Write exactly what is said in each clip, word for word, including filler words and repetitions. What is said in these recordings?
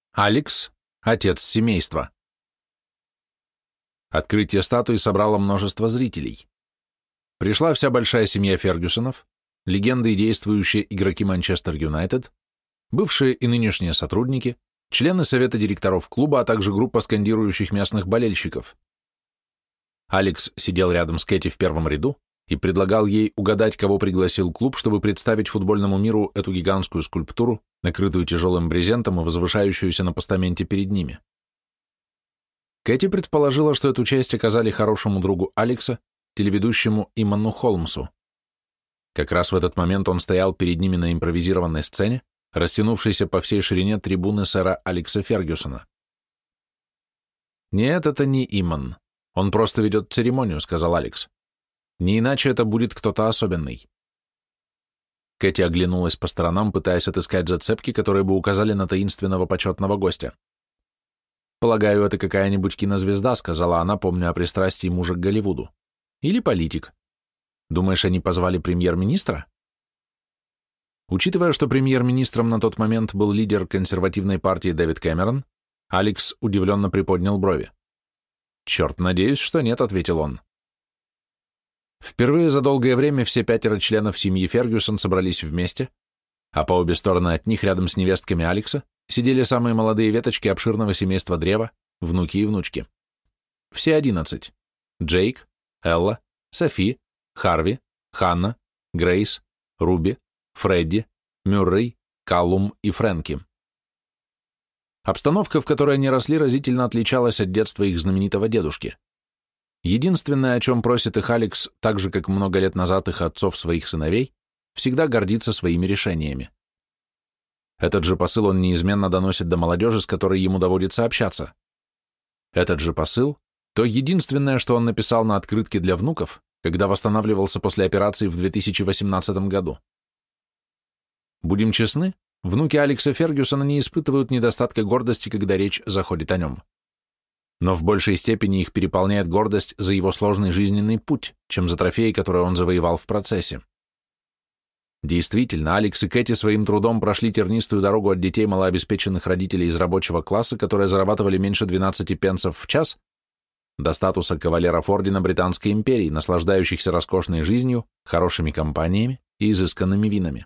Алекс – отец семейства. Открытие статуи собрало множество зрителей. Пришла вся большая семья Фергюсонов, легенды и действующие игроки Манчестер Юнайтед, бывшие и нынешние сотрудники, члены совета директоров клуба, а также группа скандирующих местных болельщиков. Алекс сидел рядом с Кэти в первом ряду и предлагал ей угадать, кого пригласил клуб, чтобы представить футбольному миру эту гигантскую скульптуру, накрытую тяжелым брезентом и возвышающуюся на постаменте перед ними. Кэти предположила, что эту честь оказали хорошему другу Алекса, телеведущему Иману Холмсу. Как раз в этот момент он стоял перед ними на импровизированной сцене, растянувшейся по всей ширине трибуны сэра Алекса Фергюсона. «Нет, это не Иман. Он просто ведет церемонию», — сказал Алекс. «Не иначе это будет кто-то особенный». Кэти оглянулась по сторонам, пытаясь отыскать зацепки, которые бы указали на таинственного почетного гостя. «Полагаю, это какая-нибудь кинозвезда», — сказала она, помня о пристрастии мужа к Голливуду. «Или политик. Думаешь, они позвали премьер-министра?» Учитывая, что премьер-министром на тот момент был лидер консервативной партии Дэвид Кэмерон, Алекс удивленно приподнял брови. «Черт, надеюсь, что нет», — ответил он. Впервые за долгое время все пятеро членов семьи Фергюсон собрались вместе, а по обе стороны от них, рядом с невестками Алекса, сидели самые молодые веточки обширного семейства древа, внуки и внучки. Все одиннадцать. Джейк, Элла, Софи, Харви, Ханна, Грейс, Руби, Фредди, Мюррей, Каллум и Фрэнки. Обстановка, в которой они росли, разительно отличалась от детства их знаменитого дедушки. Единственное, о чем просит их Алекс, так же, как много лет назад их отцов своих сыновей, всегда гордиться своими решениями. Этот же посыл он неизменно доносит до молодежи, с которой ему доводится общаться. Этот же посыл – то единственное, что он написал на открытке для внуков, когда восстанавливался после операции в две тысячи восемнадцатом году. Будем честны, внуки Алекса Фергюсона не испытывают недостатка гордости, когда речь заходит о нем. Но в большей степени их переполняет гордость за его сложный жизненный путь, чем за трофеи, которые он завоевал в процессе. Действительно, Алекс и Кэти своим трудом прошли тернистую дорогу от детей малообеспеченных родителей из рабочего класса, которые зарабатывали меньше двенадцати пенсов в час, до статуса кавалеров ордена Британской империи, наслаждающихся роскошной жизнью, хорошими компаниями и изысканными винами.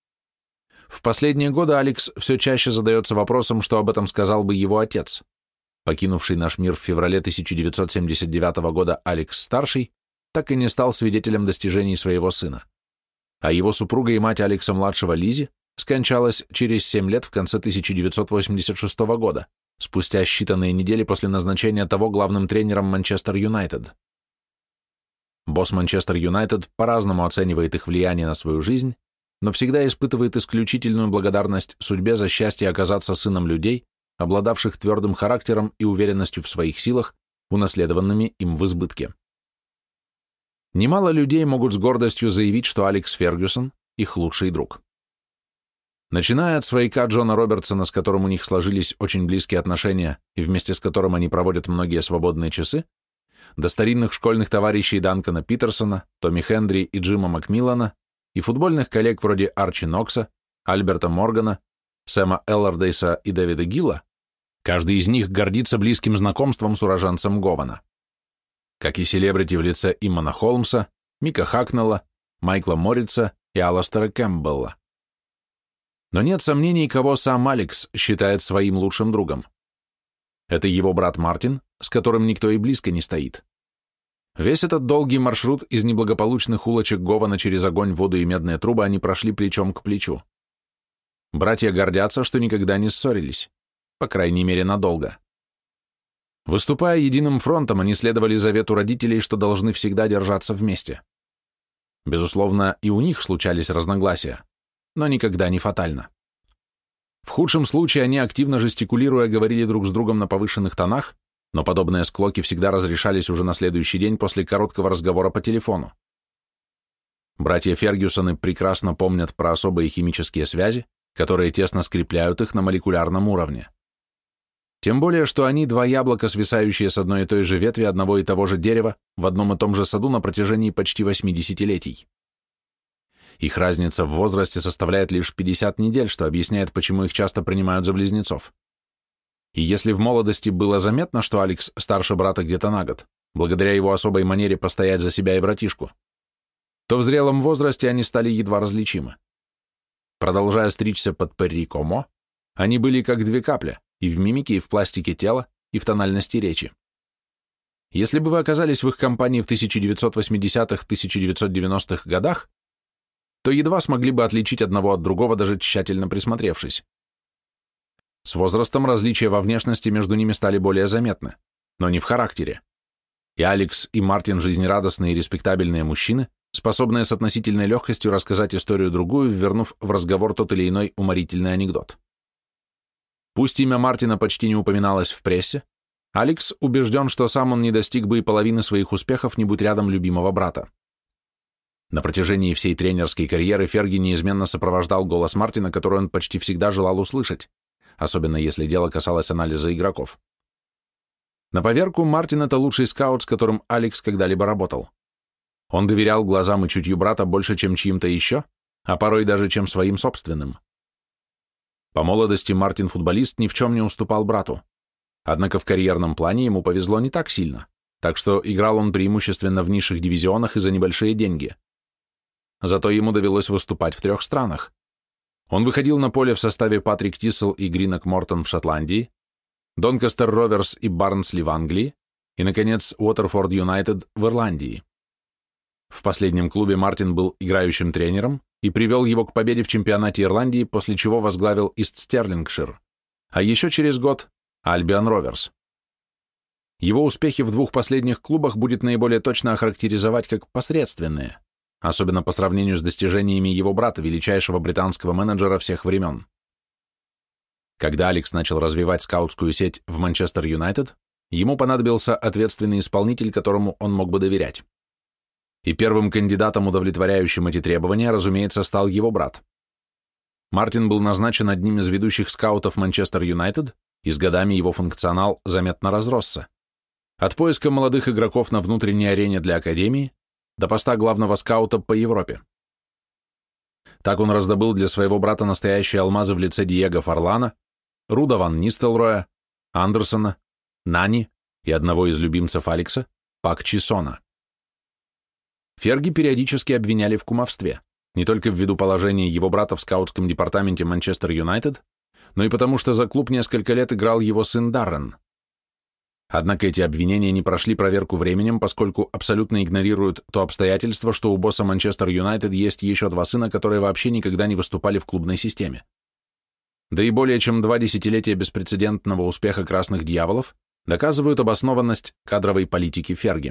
В последние годы Алекс все чаще задается вопросом, что об этом сказал бы его отец. Покинувший наш мир в феврале тысяча девятьсот семьдесят девятого года Алекс-старший так и не стал свидетелем достижений своего сына. А его супруга и мать Алекса-младшего Лизи скончалась через семь лет в конце тысяча девятьсот восемьдесят шестого года, спустя считанные недели после назначения того главным тренером Манчестер Юнайтед. Босс Манчестер Юнайтед по-разному оценивает их влияние на свою жизнь, но всегда испытывает исключительную благодарность судьбе за счастье оказаться сыном людей, обладавших твердым характером и уверенностью в своих силах, унаследованными им в избытке. Немало людей могут с гордостью заявить, что Алекс Фергюсон – их лучший друг. Начиная от свояка Джона Робертсона, с которым у них сложились очень близкие отношения и вместе с которым они проводят многие свободные часы, до старинных школьных товарищей Данкана Питерсона, Томми Хендри и Джима Макмиллана и футбольных коллег вроде Арчи Нокса, Альберта Моргана, Сэма Эллардейса и Дэвида Гилла, каждый из них гордится близким знакомством с уроженцем Гована. Как и селебрити в лице Имана Холмса, Мика Хакнелла, Майкла Моррица и Аластера Кэмпбелла. Но нет сомнений, кого сам Алекс считает своим лучшим другом. Это его брат Мартин, с которым никто и близко не стоит. Весь этот долгий маршрут из неблагополучных улочек Гована через огонь, воду и медные трубы они прошли плечом к плечу. Братья гордятся, что никогда не ссорились, по крайней мере, надолго. Выступая единым фронтом, они следовали завету родителей, что должны всегда держаться вместе. Безусловно, и у них случались разногласия, но никогда не фатально. В худшем случае они, активно жестикулируя, говорили друг с другом на повышенных тонах, но подобные склоки всегда разрешались уже на следующий день после короткого разговора по телефону. Братья Фергюсоны прекрасно помнят про особые химические связи, которые тесно скрепляют их на молекулярном уровне. Тем более, что они два яблока, свисающие с одной и той же ветви одного и того же дерева в одном и том же саду на протяжении почти восьми десятилетий. Их разница в возрасте составляет лишь пятьдесят недель, что объясняет, почему их часто принимают за близнецов. И если в молодости было заметно, что Алекс старше брата где-то на год, благодаря его особой манере постоять за себя и братишку, то в зрелом возрасте они стали едва различимы. Продолжая стричься под перри-комо, они были как две капли, и в мимике, и в пластике тела, и в тональности речи. Если бы вы оказались в их компании в тысяча девятьсот восьмидесятых — тысяча девятьсот девяностых годах, то едва смогли бы отличить одного от другого, даже тщательно присмотревшись. С возрастом различия во внешности между ними стали более заметны, но не в характере. И Алекс, и Мартин жизнерадостные и респектабельные мужчины, способные с относительной легкостью рассказать историю другую, ввернув в разговор тот или иной уморительный анекдот. Пусть имя Мартина почти не упоминалось в прессе, Алекс убежден, что сам он не достиг бы и половины своих успехов, не будь рядом любимого брата. На протяжении всей тренерской карьеры Ферги неизменно сопровождал голос Мартина, который он почти всегда желал услышать, особенно если дело касалось анализа игроков. На поверку, Мартин — это лучший скаут, с которым Алекс когда-либо работал. Он доверял глазам и чутью брата больше, чем чьим-то еще, а порой даже, чем своим собственным. По молодости Мартин-футболист ни в чем не уступал брату. Однако в карьерном плане ему повезло не так сильно, так что играл он преимущественно в низших дивизионах и за небольшие деньги. Зато ему довелось выступать в трех странах. Он выходил на поле в составе Патрик Тиссел и Гринок Мортон в Шотландии, Донкастер Роверс и Барнсли в Англии и, наконец, Уотерфорд Юнайтед в Ирландии. В последнем клубе Мартин был играющим тренером и привел его к победе в чемпионате Ирландии, после чего возглавил Ист Стерлингшир, а еще через год Альбион Роверс. Его успехи в двух последних клубах будет наиболее точно охарактеризовать как посредственные, особенно по сравнению с достижениями его брата, величайшего британского менеджера всех времен. Когда Алекс начал развивать скаутскую сеть в Манчестер Юнайтед, ему понадобился ответственный исполнитель, которому он мог бы доверять. И первым кандидатом, удовлетворяющим эти требования, разумеется, стал его брат. Мартин был назначен одним из ведущих скаутов Манчестер Юнайтед, и с годами его функционал заметно разросся. От поиска молодых игроков на внутренней арене для академии до поста главного скаута по Европе. Так он раздобыл для своего брата настоящие алмазы в лице Диего Форлана, Руда ван Нистелрooя, Андерсона, Нани и одного из любимцев Алекса, Пак Чисона. Ферги периодически обвиняли в кумовстве, не только ввиду положения его брата в скаутском департаменте Манчестер Юнайтед, но и потому, что за клуб несколько лет играл его сын Даррен. Однако эти обвинения не прошли проверку временем, поскольку абсолютно игнорируют то обстоятельство, что у босса Манчестер Юнайтед есть еще два сына, которые вообще никогда не выступали в клубной системе. Да и более чем два десятилетия беспрецедентного успеха «Красных дьяволов» доказывают обоснованность кадровой политики Ферги.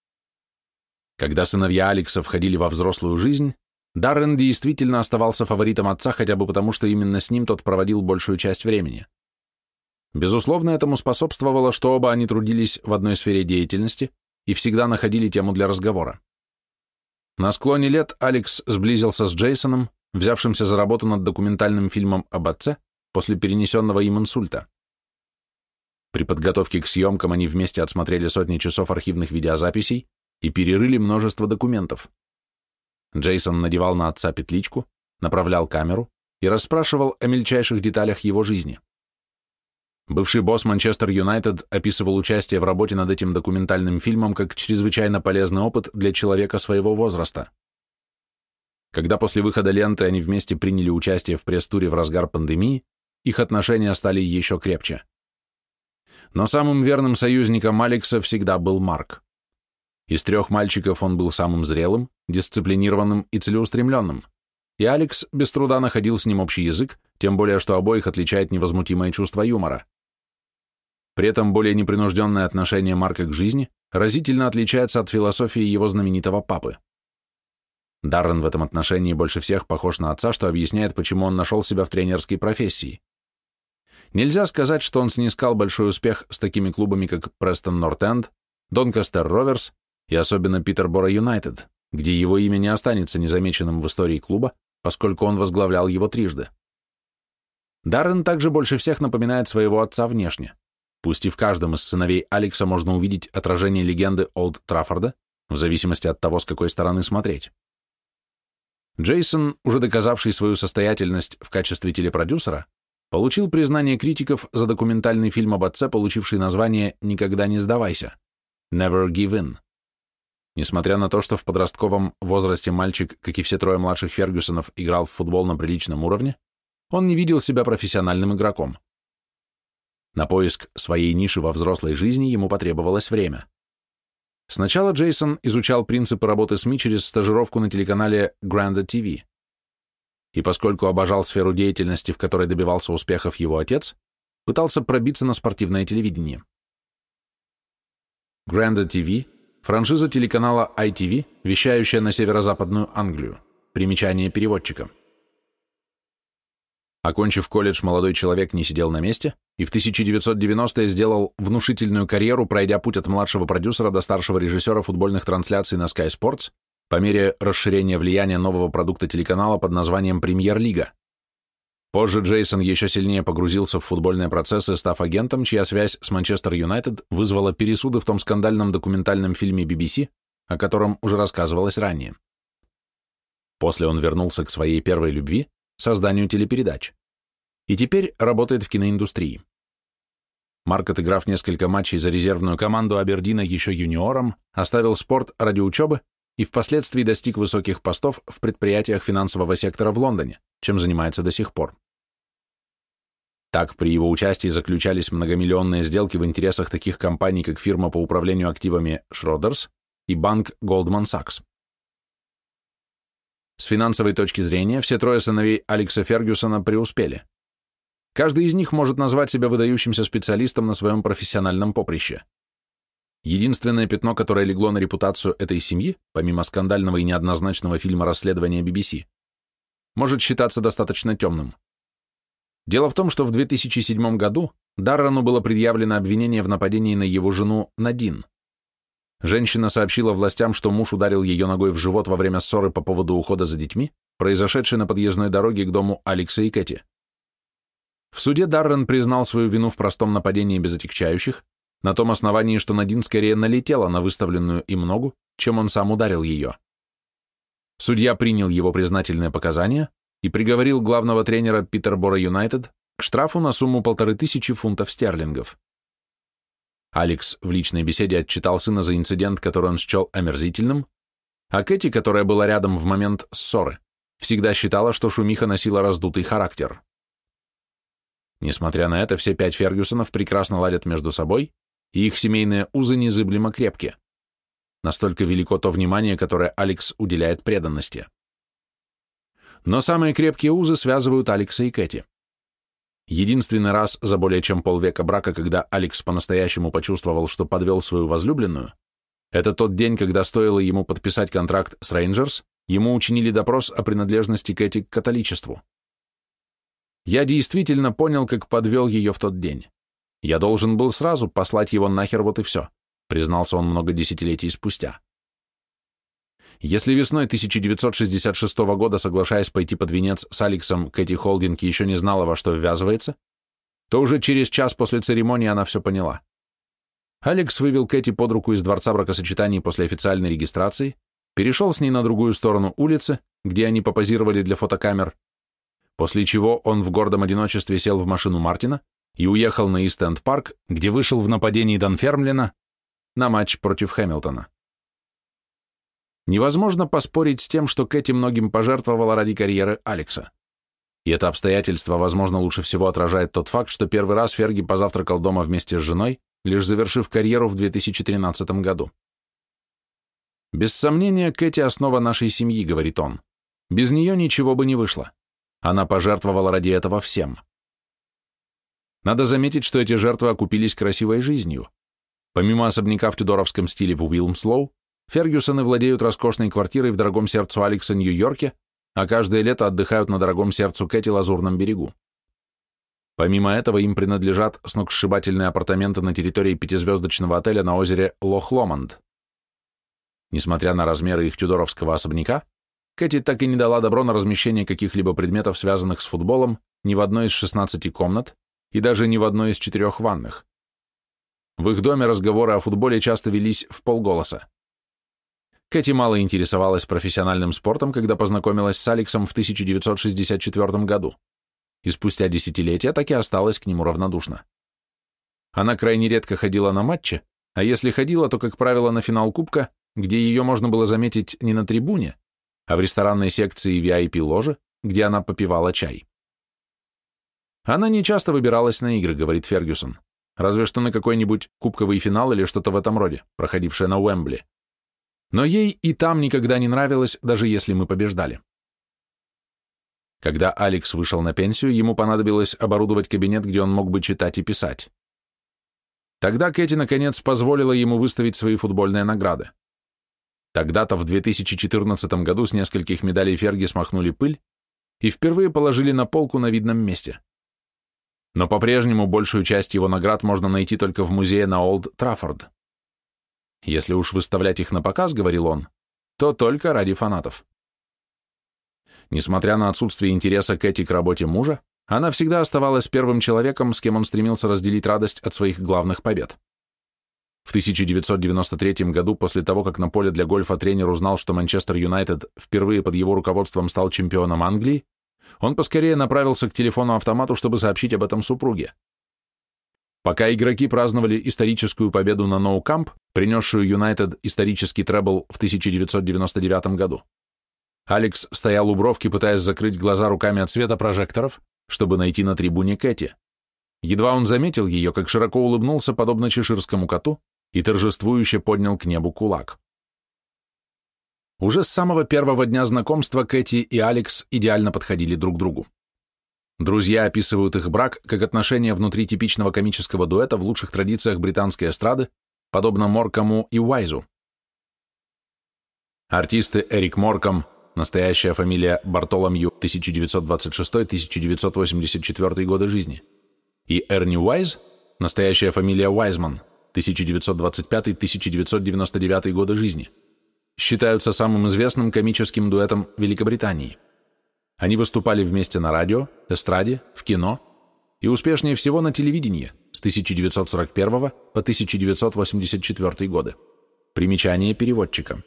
Когда сыновья Алекса входили во взрослую жизнь, Даррен действительно оставался фаворитом отца, хотя бы потому, что именно с ним тот проводил большую часть времени. Безусловно, этому способствовало, что оба они трудились в одной сфере деятельности и всегда находили тему для разговора. На склоне лет Алекс сблизился с Джейсоном, взявшимся за работу над документальным фильмом об отце после перенесенного им инсульта. При подготовке к съемкам они вместе отсмотрели сотни часов архивных видеозаписей и перерыли множество документов. Джейсон надевал на отца петличку, направлял камеру и расспрашивал о мельчайших деталях его жизни. Бывший босс Манчестер Юнайтед описывал участие в работе над этим документальным фильмом как чрезвычайно полезный опыт для человека своего возраста. Когда после выхода ленты они вместе приняли участие в пресс-туре в разгар пандемии, их отношения стали еще крепче. Но самым верным союзником Алекса всегда был Марк. Из трех мальчиков он был самым зрелым, дисциплинированным и целеустремленным, и Алекс без труда находил с ним общий язык, тем более что обоих отличает невозмутимое чувство юмора. При этом более непринужденное отношение Марка к жизни разительно отличается от философии его знаменитого папы. Даррен в этом отношении больше всех похож на отца, что объясняет, почему он нашел себя в тренерской профессии. Нельзя сказать, что он снискал большой успех с такими клубами, как Престон Норт-Энд, Донкастер Роверс и особенно Питерборо Юнайтед, где его имя не останется незамеченным в истории клуба, поскольку он возглавлял его трижды. Даррен также больше всех напоминает своего отца внешне. Пусть и в каждом из сыновей Алекса можно увидеть отражение легенды Олд Траффорда, в зависимости от того, с какой стороны смотреть. Джейсон, уже доказавший свою состоятельность в качестве телепродюсера, получил признание критиков за документальный фильм об отце, получивший название «Никогда не сдавайся» (Never Give In). Несмотря на то, что в подростковом возрасте мальчик, как и все трое младших Фергюсонов, играл в футбол на приличном уровне, он не видел себя профессиональным игроком. На поиск своей ниши во взрослой жизни ему потребовалось время. Сначала Джейсон изучал принципы работы СМИ через стажировку на телеканале Granda ти ви. И поскольку обожал сферу деятельности, в которой добивался успехов его отец, пытался пробиться на спортивное телевидение. Granda ти ви – франшиза телеканала ай ти ви, вещающая на северо-западную Англию. Примечание переводчика. Окончив колледж, молодой человек не сидел на месте и в тысяча девятьсот девяностые сделал внушительную карьеру, пройдя путь от младшего продюсера до старшего режиссера футбольных трансляций на Sky Sports по мере расширения влияния нового продукта телеканала под названием «Премьер-лига». Позже Джейсон еще сильнее погрузился в футбольные процессы, став агентом, чья связь с Манчестер Юнайтед вызвала пересуды в том скандальном документальном фильме би би си, о котором уже рассказывалось ранее. После он вернулся к своей первой любви – созданию телепередач. И теперь работает в киноиндустрии. Марк, отыграв несколько матчей за резервную команду Абердина еще юниором, оставил спорт ради учебы и впоследствии достиг высоких постов в предприятиях финансового сектора в Лондоне, чем занимается до сих пор. Так, при его участии заключались многомиллионные сделки в интересах таких компаний, как фирма по управлению активами Schroders и банк Goldman Sachs. С финансовой точки зрения все трое сыновей Алекса Фергюсона преуспели. Каждый из них может назвать себя выдающимся специалистом на своем профессиональном поприще. Единственное пятно, которое легло на репутацию этой семьи, помимо скандального и неоднозначного фильма расследования би би си, может считаться достаточно темным. Дело в том, что в две тысячи седьмом году Даррену было предъявлено обвинение в нападении на его жену Надин. Женщина сообщила властям, что муж ударил ее ногой в живот во время ссоры по поводу ухода за детьми, произошедшей на подъездной дороге к дому Алекса и Кэти. В суде Даррен признал свою вину в простом нападении без отягчающих, на том основании, что Надин скорее налетела на выставленную им ногу, чем он сам ударил ее. Судья принял его признательные показания и приговорил главного тренера Питерборо Юнайтед к штрафу на сумму полторы тысячи фунтов стерлингов. Алекс в личной беседе отчитал сына за инцидент, который он счел омерзительным, а Кэти, которая была рядом в момент ссоры, всегда считала, что шумиха носила раздутый характер. Несмотря на это, все пять Фергюсонов прекрасно ладят между собой, и их семейные узы незыблемо крепкие. Настолько велико то внимание, которое Алекс уделяет преданности. Но самые крепкие узы связывают Алекса и Кэти. Единственный раз за более чем полвека брака, когда Алекс по-настоящему почувствовал, что подвел свою возлюбленную, это тот день, когда стоило ему подписать контракт с Рейнджерс, ему учинили допрос о принадлежности Кэти к католичеству. Я действительно понял, как подвел ее в тот день. Я должен был сразу послать его нахер, вот и все, признался он много десятилетий спустя. Если весной тысяча девятьсот шестьдесят шестого года, соглашаясь пойти под венец с Алексом, Кэти Холдинг еще не знала, во что ввязывается, то уже через час после церемонии она все поняла. Алекс вывел Кэти под руку из дворца бракосочетаний после официальной регистрации, перешел с ней на другую сторону улицы, где они попозировали для фотокамер, после чего он в гордом одиночестве сел в машину Мартина и уехал на Ист-Энд-парк, где вышел в нападении Данфермлина на матч против Хэмилтона. Невозможно поспорить с тем, что Кэти многим пожертвовала ради карьеры Алекса. И это обстоятельство, возможно, лучше всего отражает тот факт, что первый раз Ферги позавтракал дома вместе с женой, лишь завершив карьеру в две тысячи тринадцатом году. «Без сомнения, Кэти – основа нашей семьи», – говорит он. «Без нее ничего бы не вышло. Она пожертвовала ради этого всем». Надо заметить, что эти жертвы окупились красивой жизнью. Помимо особняка в тюдоровском стиле в Уилмслоу, Фергюсоны владеют роскошной квартирой в дорогом сердцу Алекса Нью-Йорке, а каждое лето отдыхают на дорогом сердцу Кэти Лазурном берегу. Помимо этого им принадлежат сногсшибательные апартаменты на территории пятизвездочного отеля на озере Лох-Ломонд. Несмотря на размеры их тюдоровского особняка, Кэти так и не дала добро на размещение каких-либо предметов, связанных с футболом, ни в одной из шестнадцати комнат и даже ни в одной из четырех ванных. В их доме разговоры о футболе часто велись вполголоса. Кэти мало интересовалась профессиональным спортом, когда познакомилась с Алексом в тысяча девятьсот шестьдесят четвёртом году. и спустя десятилетия так и осталась к нему равнодушна. Она крайне редко ходила на матчи, а если ходила, то, как правило, на финал Кубка, где ее можно было заметить не на трибуне, а в ресторанной секции ви ай пи-ложи, где она попивала чай. Она не часто выбиралась на игры, говорит Фергюсон, разве что на какой-нибудь кубковый финал или что-то в этом роде, проходившее на Уэмбли. Но ей и там никогда не нравилось, даже если мы побеждали. Когда Алекс вышел на пенсию, ему понадобилось оборудовать кабинет, где он мог бы читать и писать. Тогда Кэти, наконец, позволила ему выставить свои футбольные награды. Тогда-то в две тысячи четырнадцатом году с нескольких медалей Ферги смахнули пыль и впервые положили на полку на видном месте. Но по-прежнему большую часть его наград можно найти только в музее на Олд Траффорд. Если уж выставлять их на показ, говорил он, то только ради фанатов. Несмотря на отсутствие интереса Кэти к работе мужа, она всегда оставалась первым человеком, с кем он стремился разделить радость от своих главных побед. В тысяча девятьсот девяносто третьем году, после того, как на поле для гольфа тренер узнал, что Манчестер Юнайтед впервые под его руководством стал чемпионом Англии, он поскорее направился к телефону-автомату, чтобы сообщить об этом супруге. Пока игроки праздновали историческую победу на Ноу Камп, принесшую Юнайтед исторический требл в тысяча девятьсот девяносто девятом году, Алекс стоял у бровки, пытаясь закрыть глаза руками от света прожекторов, чтобы найти на трибуне Кэти. Едва он заметил ее, как широко улыбнулся, подобно чеширскому коту, и торжествующе поднял к небу кулак. Уже с самого первого дня знакомства Кэти и Алекс идеально подходили друг другу. Друзья описывают их брак как отношения внутри типичного комического дуэта в лучших традициях британской эстрады, подобно Моркому и Уайзу. Артисты Эрик Морком, настоящая фамилия Бартоломью, тысяча девятьсот двадцать шестой — тысяча девятьсот восемьдесят четвёртый годы жизни, и Эрни Уайз, настоящая фамилия Уайзман, тысяча девятьсот двадцать пятый — тысяча девятьсот девяносто девятый годы жизни, считаются самым известным комическим дуэтом Великобритании. Они выступали вместе на радио, эстраде, в кино и успешнее всего на телевидении с тысяча девятьсот сорок первого по тысяча девятьсот восемьдесят четвёртый годы. Примечание переводчика.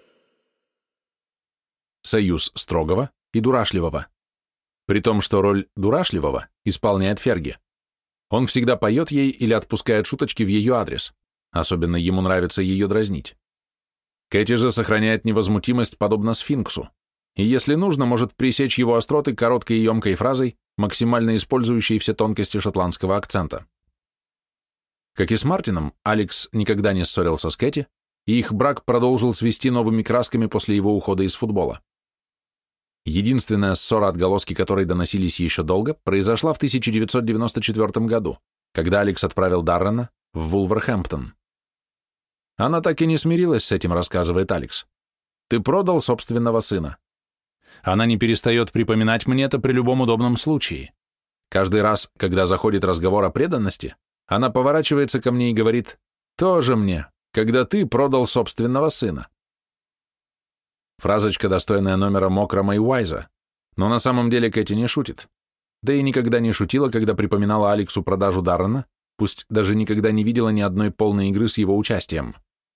Союз строгого и дурашливого. При том, что роль дурашливого исполняет Ферги. Он всегда поет ей или отпускает шуточки в ее адрес. Особенно ему нравится ее дразнить. Кэти же сохраняет невозмутимость, подобно сфинксу, и если нужно, может пресечь его остроты короткой и емкой фразой, максимально использующей все тонкости шотландского акцента. Как и с Мартином, Алекс никогда не ссорился с Кэти, и их брак продолжил цвести новыми красками после его ухода из футбола. Единственная ссора, отголоски которой доносились еще долго, произошла в тысяча девятьсот девяносто четвёртом году, когда Алекс отправил Даррена в Вулверхэмптон. Она так и не смирилась с этим, рассказывает Алекс. «Ты продал собственного сына». Она не перестает припоминать мне это при любом удобном случае. Каждый раз, когда заходит разговор о преданности, она поворачивается ко мне и говорит: «Тоже мне, когда ты продал собственного сына». Фразочка, достойная номера Мокрома и Уайза, но на самом деле Кэти не шутит. Да и никогда не шутила, когда припоминала Алексу продажу Даррена, пусть даже никогда не видела ни одной полной игры с его участием.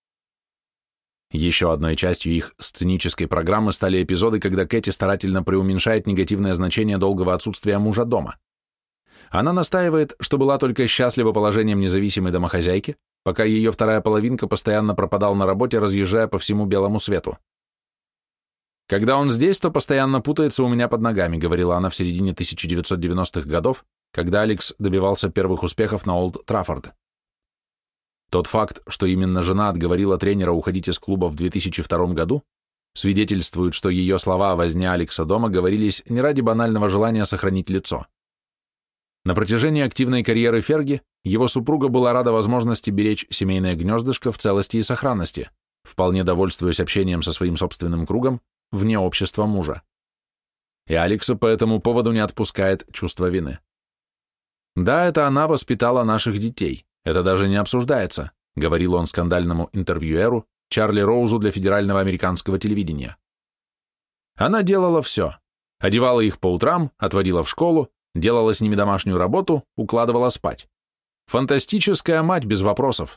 Еще одной частью их сценической программы стали эпизоды, когда Кэти старательно преуменьшает негативное значение долгого отсутствия мужа дома. Она настаивает, что была только счастлива положением независимой домохозяйки, пока ее вторая половинка постоянно пропадал на работе, разъезжая по всему белому свету. «Когда он здесь, то постоянно путается у меня под ногами», говорила она в середине тысяча девятьсот девяностых годов, когда Алекс добивался первых успехов на Олд Траффорд. Тот факт, что именно жена отговорила тренера уходить из клуба в две тысячи втором году, свидетельствует, что ее слова о возне Алекса дома говорились не ради банального желания сохранить лицо. На протяжении активной карьеры Ферги его супруга была рада возможности беречь семейное гнездышко в целости и сохранности, вполне довольствуясь общением со своим собственным кругом вне общества мужа. И Алекса по этому поводу не отпускает чувство вины. «Да, это она воспитала наших детей. Это даже не обсуждается», говорил он скандальному интервьюеру Чарли Роузу для федерального американского телевидения. «Она делала все. Одевала их по утрам, отводила в школу, делала с ними домашнюю работу, укладывала спать. Фантастическая мать без вопросов».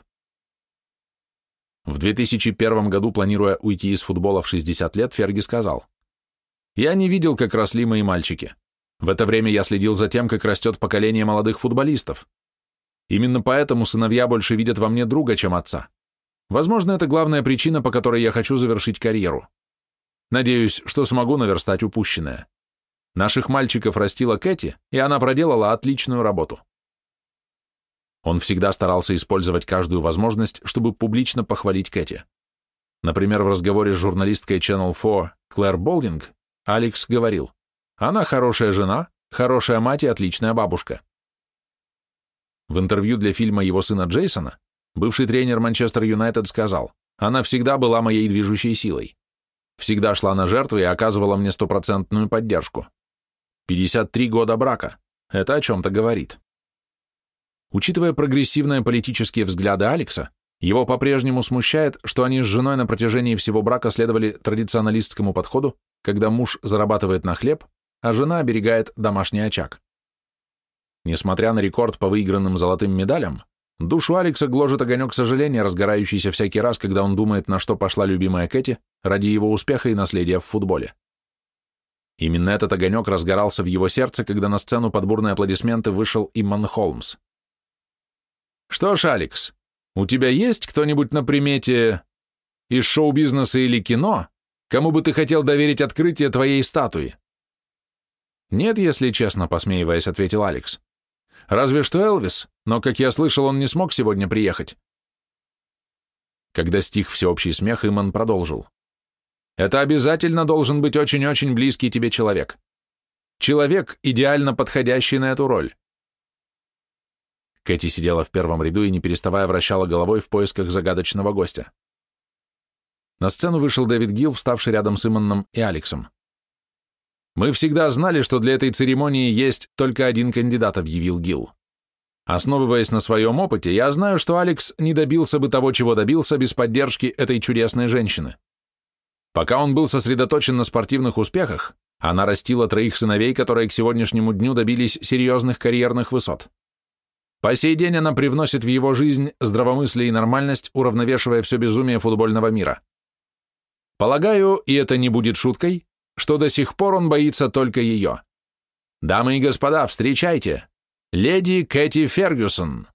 В две тысячи первом году, планируя уйти из футбола в шестьдесят лет, Ферги сказал: «Я не видел, как росли мои мальчики. В это время я следил за тем, как растет поколение молодых футболистов. Именно поэтому сыновья больше видят во мне друга, чем отца. Возможно, это главная причина, по которой я хочу завершить карьеру. Надеюсь, что смогу наверстать упущенное. Наших мальчиков растила Кэти, и она проделала отличную работу. Он всегда старался использовать каждую возможность, чтобы публично похвалить Кэти. Например, в разговоре с журналисткой Channel четыре Клэр Болдинг Алекс говорил: «Она хорошая жена, хорошая мать и отличная бабушка». В интервью для фильма его сына Джейсона бывший тренер Манчестер Юнайтед сказал: «Она всегда была моей движущей силой. Всегда шла на жертвы и оказывала мне стопроцентную поддержку. пятьдесят три года брака. Это о чем-то говорит». Учитывая прогрессивные политические взгляды Алекса, его по-прежнему смущает, что они с женой на протяжении всего брака следовали традиционалистскому подходу, когда муж зарабатывает на хлеб, а жена оберегает домашний очаг. Несмотря на рекорд по выигранным золотым медалям, душу Алекса гложет огонек сожаления, разгорающийся всякий раз, когда он думает, на что пошла любимая Кэти ради его успеха и наследия в футболе. Именно этот огонек разгорался в его сердце, когда на сцену под бурные аплодисменты вышел Иман Холмс. «Что ж, Алекс, у тебя есть кто-нибудь на примете из шоу-бизнеса или кино, кому бы ты хотел доверить открытие твоей статуи?» «Нет, если честно», — посмеиваясь, ответил Алекс. «Разве что Элвис, но, как я слышал, он не смог сегодня приехать». Когда стих всеобщий смех, Иман продолжил. «Это обязательно должен быть очень-очень близкий тебе человек. Человек, идеально подходящий на эту роль». Кэти сидела в первом ряду и, не переставая, вращала головой в поисках загадочного гостя. На сцену вышел Дэвид Гилл, вставший рядом с Иманом и Алексом. «Мы всегда знали, что для этой церемонии есть только один кандидат», — объявил Гилл. «Основываясь на своем опыте, я знаю, что Алекс не добился бы того, чего добился, без поддержки этой чудесной женщины. Пока он был сосредоточен на спортивных успехах, она растила троих сыновей, которые к сегодняшнему дню добились серьезных карьерных высот. По сей день она привносит в его жизнь здравомыслие и нормальность, уравновешивая все безумие футбольного мира. Полагаю, и это не будет шуткой, что до сих пор он боится только ее. Дамы и господа, встречайте, леди Кэти Фергюсон».